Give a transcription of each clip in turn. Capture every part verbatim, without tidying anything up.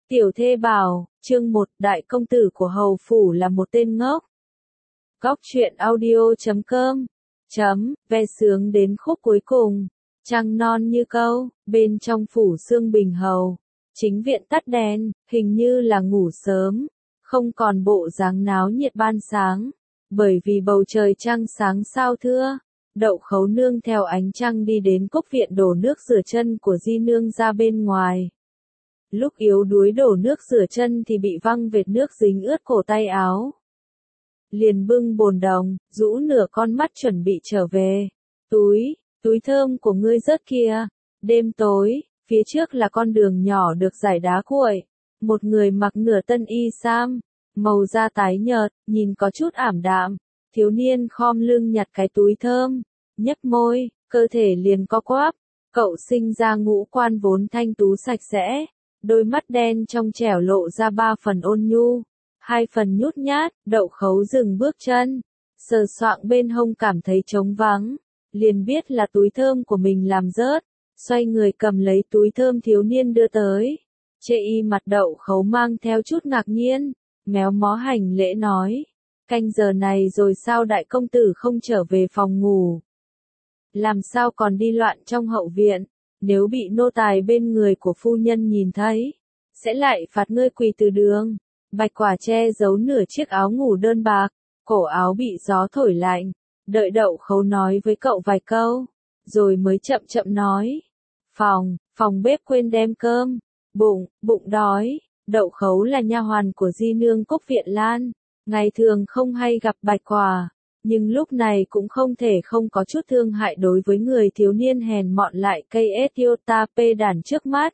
Tiểu thê bảo, chương một, đại công tử của hầu phủ là một tên ngốc. Góc truyện audio chấm com chấm, ve sướng đến khúc cuối cùng. Trăng non như câu, bên trong phủ sương bình hầu. Chính viện tắt đèn, hình như là ngủ sớm. Không còn bộ dáng náo nhiệt ban sáng. Bởi vì bầu trời trăng sáng sao thưa. Đậu Khấu nương theo ánh trăng đi đến cốc viện đổ nước rửa chân của di nương ra bên ngoài. Lúc yếu đuối đổ nước rửa chân thì bị văng vệt nước dính ướt cổ tay áo. Liền bưng bồn đồng, rũ nửa con mắt chuẩn bị trở về. Túi, túi thơm của ngươi rớt kìa. Đêm tối, phía trước là con đường nhỏ được rải đá cuội. Một người mặc nửa tân y sam, màu da tái nhợt, nhìn có chút ảm đạm. Thiếu niên khom lưng nhặt cái túi thơm, nhếch môi, cơ thể liền co quắp. Cậu sinh ra ngũ quan vốn thanh tú sạch sẽ. Đôi mắt đen trong trẻo lộ ra ba phần ôn nhu, hai phần nhút nhát. Đậu Khấu dừng bước chân, sờ soạng bên hông cảm thấy trống vắng, liền biết là túi thơm của mình làm rớt, xoay người cầm lấy túi thơm thiếu niên đưa tới. Chê y mặt Đậu Khấu mang theo chút ngạc nhiên, méo mó hành lễ nói, canh giờ này rồi sao đại công tử không trở về phòng ngủ? Làm sao còn đi loạn trong hậu viện? Nếu bị nô tài bên người của phu nhân nhìn thấy, sẽ lại phạt ngươi quỳ từ đường. Bạch Quả che giấu nửa chiếc áo ngủ đơn bạc, cổ áo bị gió thổi lạnh, đợi Đậu Khấu nói với cậu vài câu, rồi mới chậm chậm nói. Phòng, phòng bếp quên đem cơm, bụng, bụng đói. Đậu Khấu là nha hoàn của di nương Cốc Viện Lan, ngày thường không hay gặp Bạch Quả. Nhưng lúc này cũng không thể không có chút thương hại đối với người thiếu niên hèn mọn lại cây Ethiopia đàn trước mắt.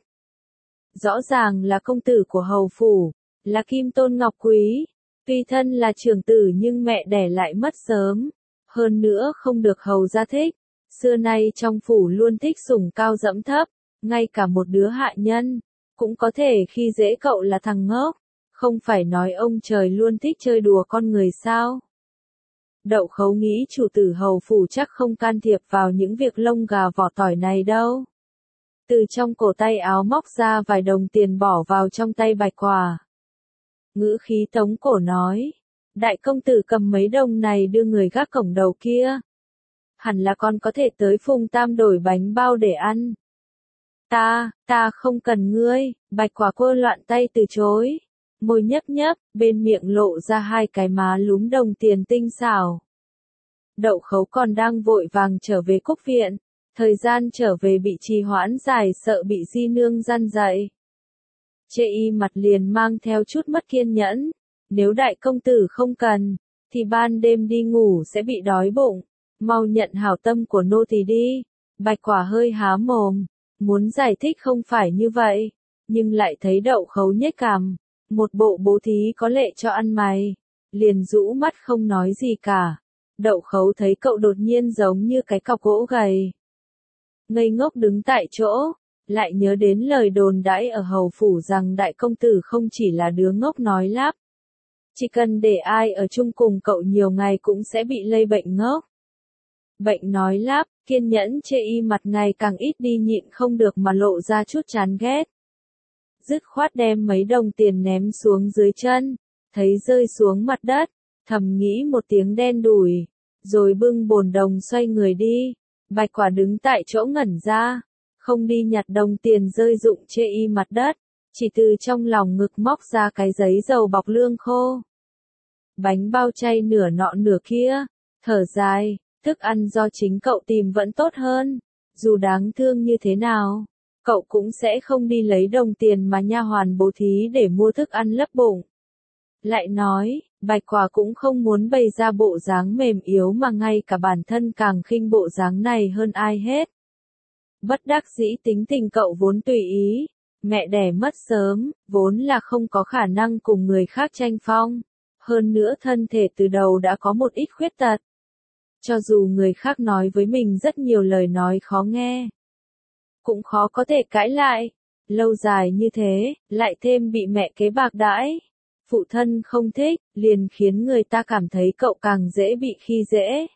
Rõ ràng là công tử của hầu phủ, là Kim Tôn Ngọc Quý, tuy thân là trưởng tử nhưng mẹ đẻ lại mất sớm, hơn nữa không được hầu gia thích, xưa nay trong phủ luôn thích sủng cao dẫm thấp, ngay cả một đứa hạ nhân, cũng có thể khi dễ cậu là thằng ngốc, không phải nói ông trời luôn thích chơi đùa con người sao. Đậu Khấu nghĩ chủ tử hầu phủ chắc không can thiệp vào những việc lông gà vỏ tỏi này đâu. Từ trong cổ tay áo móc ra vài đồng tiền bỏ vào trong tay Bạch Quả. Ngữ khí tống cổ nói, đại công tử cầm mấy đồng này đưa người gác cổng đầu kia. Hẳn là con có thể tới Phùng Tam đổi bánh bao để ăn. Ta, ta không cần ngươi. Bạch Quả quơ loạn tay từ chối. Môi nhấp nhấp, bên miệng lộ ra hai cái má lúm đồng tiền tinh xảo. Đậu Khấu còn đang vội vàng trở về cốc viện, thời gian trở về bị trì hoãn dài sợ bị di nương gian dạy. Chê y mặt liền mang theo chút mất kiên nhẫn, nếu đại công tử không cần, thì ban đêm đi ngủ sẽ bị đói bụng, mau nhận hảo tâm của nô tỳ đi. Bạch Quả hơi há mồm, muốn giải thích không phải như vậy, nhưng lại thấy Đậu Khấu nhếch cằm. Một bộ bố thí có lệ cho ăn mày, liền rũ mắt không nói gì cả. Đậu Khấu thấy cậu đột nhiên giống như cái cọc gỗ gầy. Ngây ngốc đứng tại chỗ, lại nhớ đến lời đồn đãi ở hầu phủ rằng đại công tử không chỉ là đứa ngốc nói lắp. Chỉ cần để ai ở chung cùng cậu nhiều ngày cũng sẽ bị lây bệnh ngốc. Bệnh nói lắp, kiên nhẫn chê y mặt ngày càng ít đi nhịn không được mà lộ ra chút chán ghét. Dứt khoát đem mấy đồng tiền ném xuống dưới chân, thấy rơi xuống mặt đất, thầm nghĩ một tiếng đen đủi, rồi bưng bồn đồng xoay người đi. Bạch Quả đứng tại chỗ ngẩn ra, không đi nhặt đồng tiền rơi rụng chê y mặt đất, chỉ từ trong lòng ngực móc ra cái giấy dầu bọc lương khô. Bánh bao chay nửa nọ nửa kia, thở dài, thức ăn do chính cậu tìm vẫn tốt hơn, dù đáng thương như thế nào. Cậu cũng sẽ không đi lấy đồng tiền mà nha hoàn bố thí để mua thức ăn lấp bụng. Lại nói, Bạch Quả cũng không muốn bày ra bộ dáng mềm yếu mà ngay cả bản thân càng khinh bộ dáng này hơn ai hết. Bất đắc dĩ tính tình cậu vốn tùy ý, mẹ đẻ mất sớm, vốn là không có khả năng cùng người khác tranh phong, hơn nữa thân thể từ đầu đã có một ít khuyết tật. Cho dù người khác nói với mình rất nhiều lời nói khó nghe, cũng khó có thể cãi lại, lâu dài như thế, lại thêm bị mẹ kế bạc đãi, phụ thân không thích, liền khiến người ta cảm thấy cậu càng dễ bị khi dễ.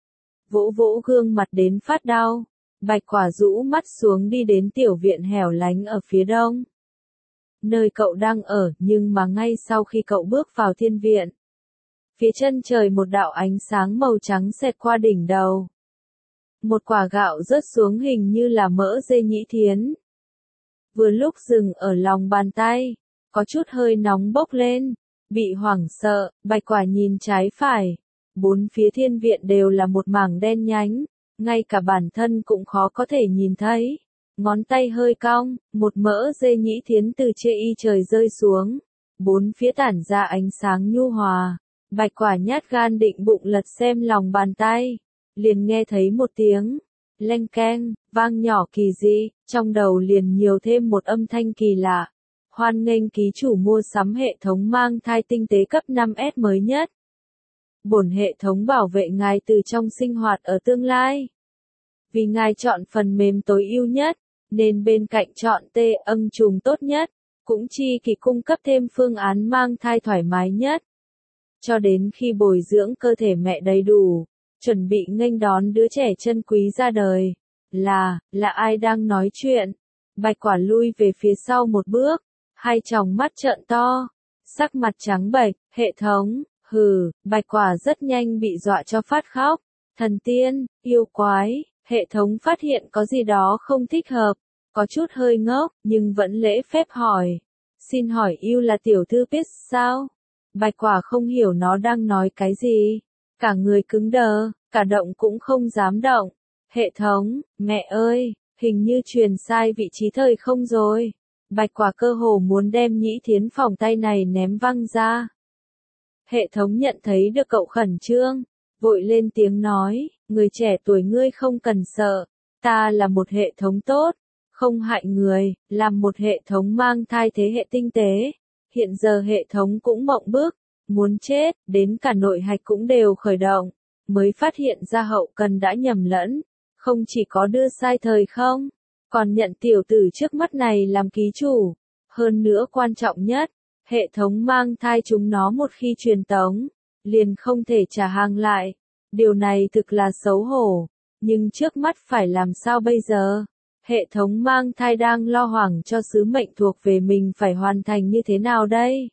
Vỗ vỗ gương mặt đến phát đau, Bạch Quả rũ mắt xuống đi đến tiểu viện hẻo lánh ở phía đông. nơi cậu đang ở, nhưng mà ngay sau khi cậu bước vào thiên viện, phía chân trời một đạo ánh sáng màu trắng xẹt qua đỉnh đầu. Một quả gạo rớt xuống hình như là mỡ dê nhĩ thiến. Vừa lúc dừng ở lòng bàn tay, có chút hơi nóng bốc lên, bị hoảng sợ, Bạch Quả nhìn trái phải. Bốn phía thiên viện đều là một mảng đen nhánh, ngay cả bản thân cũng khó có thể nhìn thấy. Ngón tay hơi cong, một mỡ dê nhĩ thiến từ trên y trời rơi xuống. Bốn phía tản ra ánh sáng nhu hòa. Bạch Quả nhát gan định bụng lật xem lòng bàn tay. Liền nghe thấy một tiếng leng keng, vang nhỏ kỳ dị, trong đầu liền nhiều thêm một âm thanh kỳ lạ. Hoan nghênh ký chủ mua sắm hệ thống mang thai tinh tế cấp năm S mới nhất. Bổn hệ thống bảo vệ ngài từ trong sinh hoạt ở tương lai. Vì ngài chọn phần mềm tối ưu nhất, nên bên cạnh chọn tê âm trùng tốt nhất, cũng chi kỳ cung cấp thêm phương án mang thai thoải mái nhất. Cho đến khi bồi dưỡng cơ thể mẹ đầy đủ, chuẩn bị nghênh đón đứa trẻ chân quý ra đời. Là, là ai đang nói chuyện? Bạch Quả lui về phía sau một bước, hai tròng mắt trợn to, sắc mặt trắng bệch, hệ thống, hừ, Bạch Quả rất nhanh bị dọa cho phát khóc. Thần tiên, yêu quái, hệ thống phát hiện có gì đó không thích hợp, có chút hơi ngốc, nhưng vẫn lễ phép hỏi. Xin hỏi yêu là tiểu thư Pit sao? Bạch Quả không hiểu nó đang nói cái gì. Cả người cứng đờ, cả động cũng không dám động. Hệ thống, mẹ ơi, hình như truyền sai vị trí thời không rồi. Bạch Quả cơ hồ muốn đem nhĩ thiến phòng tay này ném văng ra. Hệ thống nhận thấy được cậu khẩn trương, vội lên tiếng nói, người trẻ tuổi ngươi không cần sợ, ta là một hệ thống tốt, không hại người, làm một hệ thống mang thai thế hệ tinh tế. Hiện giờ hệ thống cũng mộng bức, muốn chết, đến cả nội hạch cũng đều khởi động, mới phát hiện ra hậu cần đã nhầm lẫn, không chỉ có đưa sai thời không, còn nhận tiểu tử trước mắt này làm ký chủ. Hơn nữa quan trọng nhất, hệ thống mang thai chúng nó một khi truyền tống, liền không thể trả hàng lại. Điều này thực là xấu hổ, nhưng trước mắt phải làm sao bây giờ? Hệ thống mang thai đang lo hoảng cho sứ mệnh thuộc về mình phải hoàn thành như thế nào đây?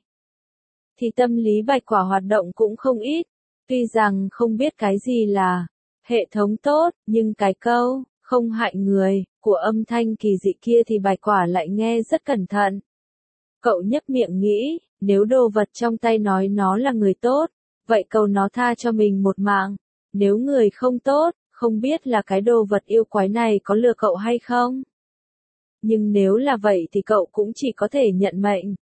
Thì tâm lý Bạch Quả hoạt động cũng không ít, tuy rằng không biết cái gì là hệ thống tốt, nhưng cái câu không hại người của âm thanh kỳ dị kia thì Bạch Quả lại nghe rất cẩn thận. Cậu nhếch miệng nghĩ, nếu đồ vật trong tay nói nó là người tốt, vậy cầu nó tha cho mình một mạng. Nếu người không tốt, không biết là cái đồ vật yêu quái này có lừa cậu hay không. Nhưng nếu là vậy thì cậu cũng chỉ có thể nhận mệnh.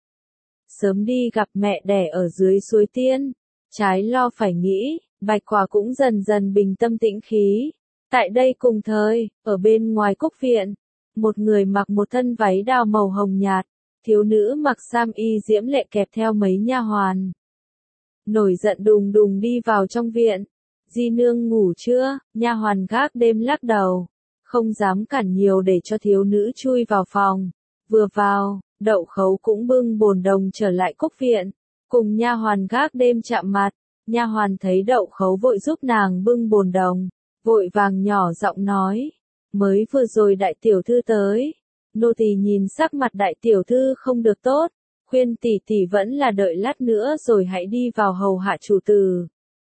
Sớm đi gặp mẹ đẻ ở dưới suối tiên. Trái lo phải nghĩ, Bạch Quả cũng dần dần bình tâm tĩnh khí. Tại đây cùng thời, ở bên ngoài cúc viện, một người mặc một thân váy đào màu hồng nhạt, thiếu nữ mặc sam y diễm lệ kẹp theo mấy nha hoàn. Nổi giận đùng đùng đi vào trong viện. Di nương ngủ chưa? Nha hoàn gác đêm lắc đầu, không dám cản nhiều để cho thiếu nữ chui vào phòng. Vừa vào, Đậu Khấu cũng bưng bồn đồng trở lại cúc viện, cùng nha hoàn gác đêm chạm mặt. Nha hoàn thấy Đậu Khấu vội giúp nàng bưng bồn đồng, vội vàng nhỏ giọng nói, mới vừa rồi đại tiểu thư tới, nô tỳ nhìn sắc mặt đại tiểu thư không được tốt, khuyên tỷ tỷ vẫn là đợi lát nữa rồi hãy đi vào hầu hạ chủ tử.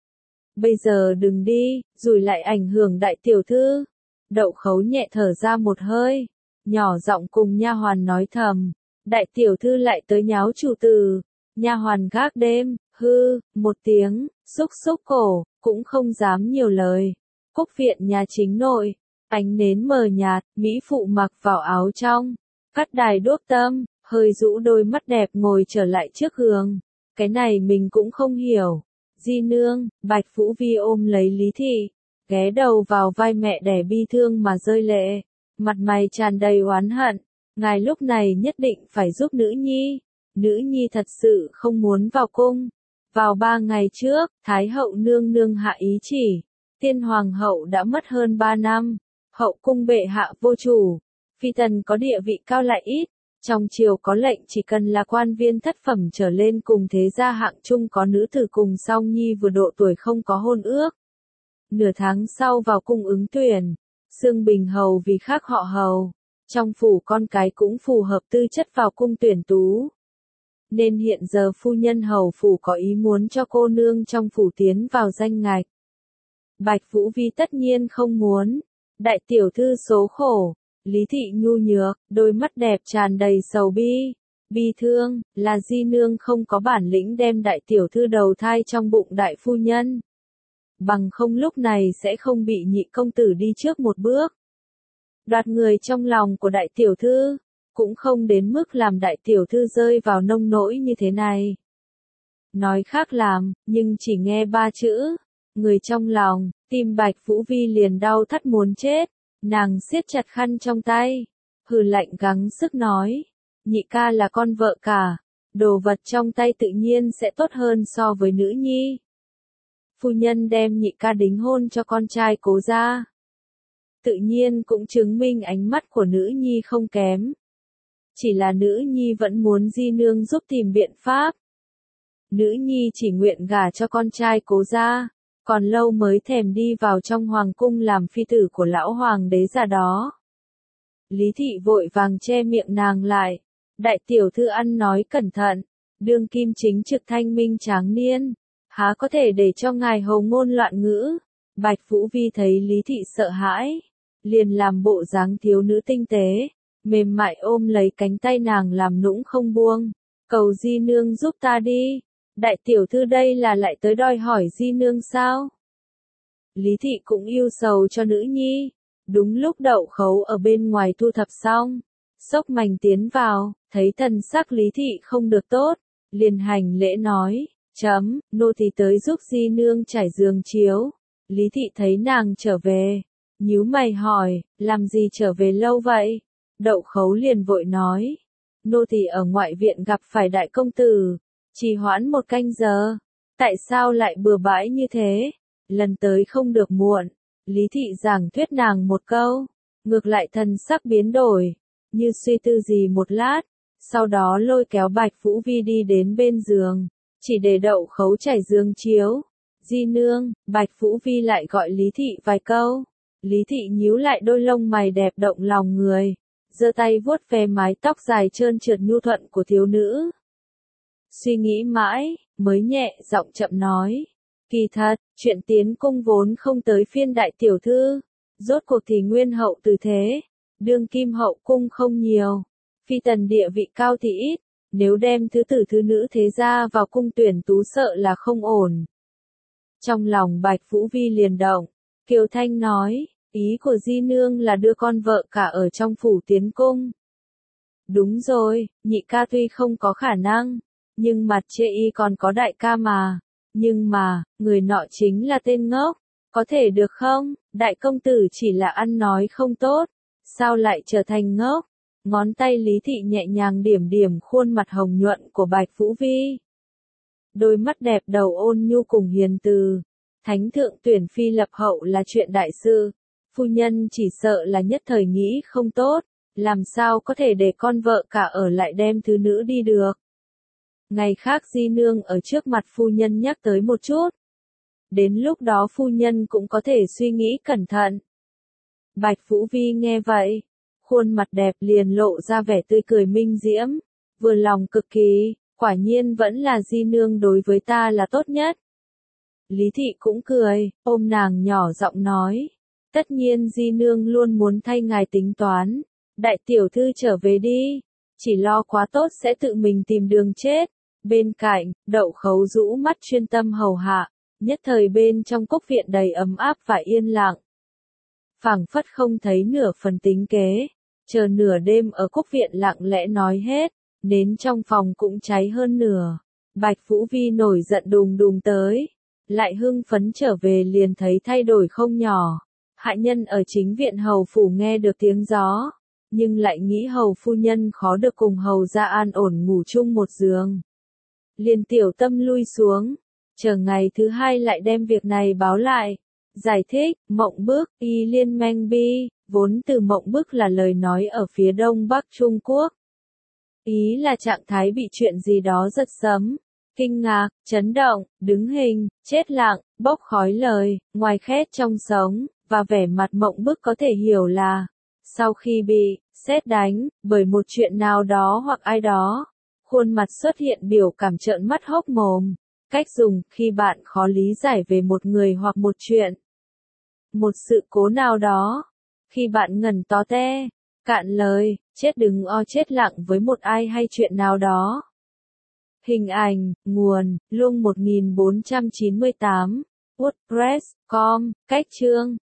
Bây giờ đừng đi, rồi lại ảnh hưởng đại tiểu thư. Đậu Khấu nhẹ thở ra một hơi, nhỏ giọng cùng nha hoàn nói thầm, đại tiểu thư lại tới nháo chủ tử. Nha hoàn gác đêm, hư, một tiếng, xúc xúc cổ, cũng không dám nhiều lời. Cúc viện nhà chính nội, ánh nến mờ nhạt, mỹ phụ mặc vào áo trong, cắt đài đuốc tâm, hơi rũ đôi mắt đẹp ngồi trở lại trước gương. Cái này mình cũng không hiểu. Di nương, Bạch Vũ Vi ôm lấy Lý Thị, ghé đầu vào vai mẹ đẻ bi thương mà rơi lệ, mặt mày tràn đầy oán hận. Ngài lúc này nhất định phải giúp nữ nhi. Nữ nhi thật sự không muốn vào cung. Vào ba ngày trước, Thái hậu nương nương hạ ý chỉ, tiên hoàng hậu đã mất hơn ba năm, hậu cung bệ hạ vô chủ, phi tần có địa vị cao lại ít, trong triều có lệnh chỉ cần là quan viên thất phẩm trở lên cùng thế gia hạng trung có nữ tử cùng song nhi vừa độ tuổi không có hôn ước. Nửa tháng sau vào cung ứng tuyển, Xương Bình hầu vì khác họ hầu, Trong phủ con cái cũng phù hợp tư chất vào cung tuyển tú. Nên hiện giờ phu nhân hầu phủ có ý muốn cho cô nương trong phủ tiến vào danh ngạch. Bạch Vũ Vi tất nhiên không muốn. Đại tiểu thư số khổ. Lý thị nhu nhược, đôi mắt đẹp tràn đầy sầu bi. Bi thương, là di nương không có bản lĩnh đem đại tiểu thư đầu thai trong bụng đại phu nhân. Bằng không lúc này sẽ không bị nhị công tử đi trước một bước. Đoạt người trong lòng của đại tiểu thư, cũng không đến mức làm đại tiểu thư rơi vào nông nỗi như thế này. Nói khác làm, nhưng chỉ nghe ba chữ, người trong lòng, tim Bạch Vũ Vi liền đau thắt muốn chết, nàng siết chặt khăn trong tay, hừ lạnh gắng sức nói, nhị ca là con vợ cả, đồ vật trong tay tự nhiên sẽ tốt hơn so với nữ nhi. Phu nhân đem nhị ca đính hôn cho con trai Cố gia. Tự nhiên cũng chứng minh ánh mắt của nữ nhi không kém. Chỉ là nữ nhi vẫn muốn di nương giúp tìm biện pháp. Nữ nhi chỉ nguyện gả cho con trai Cố gia, còn lâu mới thèm đi vào trong hoàng cung làm phi tử của lão hoàng đế già đó. Lý thị vội vàng che miệng nàng lại. Đại tiểu thư ăn nói cẩn thận, đương kim chính trực thanh minh tráng niên, há có thể để cho ngài hầu ngôn loạn ngữ. Bạch Vũ Vi thấy Lý thị sợ hãi, liền làm bộ dáng thiếu nữ tinh tế, mềm mại ôm lấy cánh tay nàng làm nũng không buông, cầu di nương giúp ta đi. Đại tiểu thư đây là lại tới đòi hỏi di nương sao? Lý thị cũng yêu sầu cho nữ nhi. Đúng lúc Đậu Khấu ở bên ngoài thu thập xong, xốc mành tiến vào, thấy thần sắc Lý thị không được tốt, liền hành lễ nói, chấm, nô tỳ tới giúp di nương trải giường chiếu. Lý thị thấy nàng trở về, nhíu mày hỏi, làm gì trở về lâu vậy? Đậu Khấu liền vội nói, nô tỳ ở ngoại viện gặp phải đại công tử, trì hoãn một canh giờ, tại sao lại bừa bãi như thế? Lần tới không được muộn. Lý thị giảng thuyết nàng một câu, ngược lại thần sắc biến đổi, như suy tư gì một lát, sau đó lôi kéo Bạch Vũ Vi đi đến bên giường, chỉ để Đậu Khấu trải giường chiếu. Di nương, Bạch Vũ Vi lại gọi Lý thị vài câu. Lý thị nhíu lại đôi lông mày đẹp động lòng người, giơ tay vuốt ve mái tóc dài trơn trượt nhu thuận của thiếu nữ. Suy nghĩ mãi, mới nhẹ giọng chậm nói. Kỳ thật, chuyện tiến cung vốn không tới phiên đại tiểu thư, rốt cuộc thì nguyên hậu từ thế, đương kim hậu cung không nhiều, phi tần địa vị cao thì ít, nếu đem thứ tử thứ nữ thế gia vào cung tuyển tú sợ là không ổn. Trong lòng Bạch Vũ Vi liền động, Kiều Thanh nói, ý của di nương là đưa con vợ cả ở trong phủ tiến cung. Đúng rồi, nhị ca tuy không có khả năng, nhưng mặt chê y còn có đại ca mà. Nhưng mà, người nọ chính là tên ngốc, có thể được không? Đại công tử chỉ là ăn nói không tốt, sao lại trở thành ngốc? Ngón tay Lý thị nhẹ nhàng điểm điểm khuôn mặt hồng nhuận của Bạch Vũ Vi. Đôi mắt đẹp đầu ôn nhu cùng hiền từ. Thánh thượng tuyển phi lập hậu là chuyện đại sự, phu nhân chỉ sợ là nhất thời nghĩ không tốt, làm sao có thể để con vợ cả ở lại đem thứ nữ đi được. Ngày khác di nương ở trước mặt phu nhân nhắc tới một chút. Đến lúc đó phu nhân cũng có thể suy nghĩ cẩn thận. Bạch Vũ Vi nghe vậy, khuôn mặt đẹp liền lộ ra vẻ tươi cười minh diễm, vừa lòng cực kỳ, quả nhiên vẫn là di nương đối với ta là tốt nhất. Lý thị cũng cười, ôm nàng nhỏ giọng nói, tất nhiên di nương luôn muốn thay ngài tính toán, đại tiểu thư trở về đi, chỉ lo quá tốt sẽ tự mình tìm đường chết. Bên cạnh, Đậu Khấu rũ mắt chuyên tâm hầu hạ, nhất thời bên trong cốc viện đầy ấm áp và yên lặng. Phảng phất không thấy nửa phần tính kế, chờ nửa đêm ở cốc viện lặng lẽ nói hết, nến trong phòng cũng cháy hơn nửa. Bạch Vũ Vi nổi giận đùng đùng tới, lại hưng phấn trở về liền thấy thay đổi không nhỏ. Hạ nhân ở chính viện hầu phủ nghe được tiếng gió, nhưng lại nghĩ hầu phu nhân khó được cùng hầu gia an ổn ngủ chung một giường. Liền tiểu tâm lui xuống, chờ ngày thứ hai lại đem việc này báo lại. Giải thích, Mộng Bức, Y Liên Manh Bi, vốn từ Mộng Bức là lời nói ở phía đông bắc Trung Quốc. Ý là trạng thái bị chuyện gì đó giật sấm, kinh ngạc, chấn động, đứng hình, chết lặng, bốc khói lời, ngoài khét trong sống, và vẻ mặt Mộng Bức có thể hiểu là, sau khi bị, sét đánh, bởi một chuyện nào đó hoặc ai đó. Khuôn mặt xuất hiện biểu cảm trợn mắt hốc mồm. Cách dùng khi bạn khó lý giải về một người hoặc một chuyện. Một sự cố nào đó. Khi bạn ngẩn tó te, cạn lời, chết đứng o chết lặng với một ai hay chuyện nào đó. Hình ảnh, nguồn, Lung một nghìn bốn trăm chín mươi tám, WordPress chấm com, cách chương.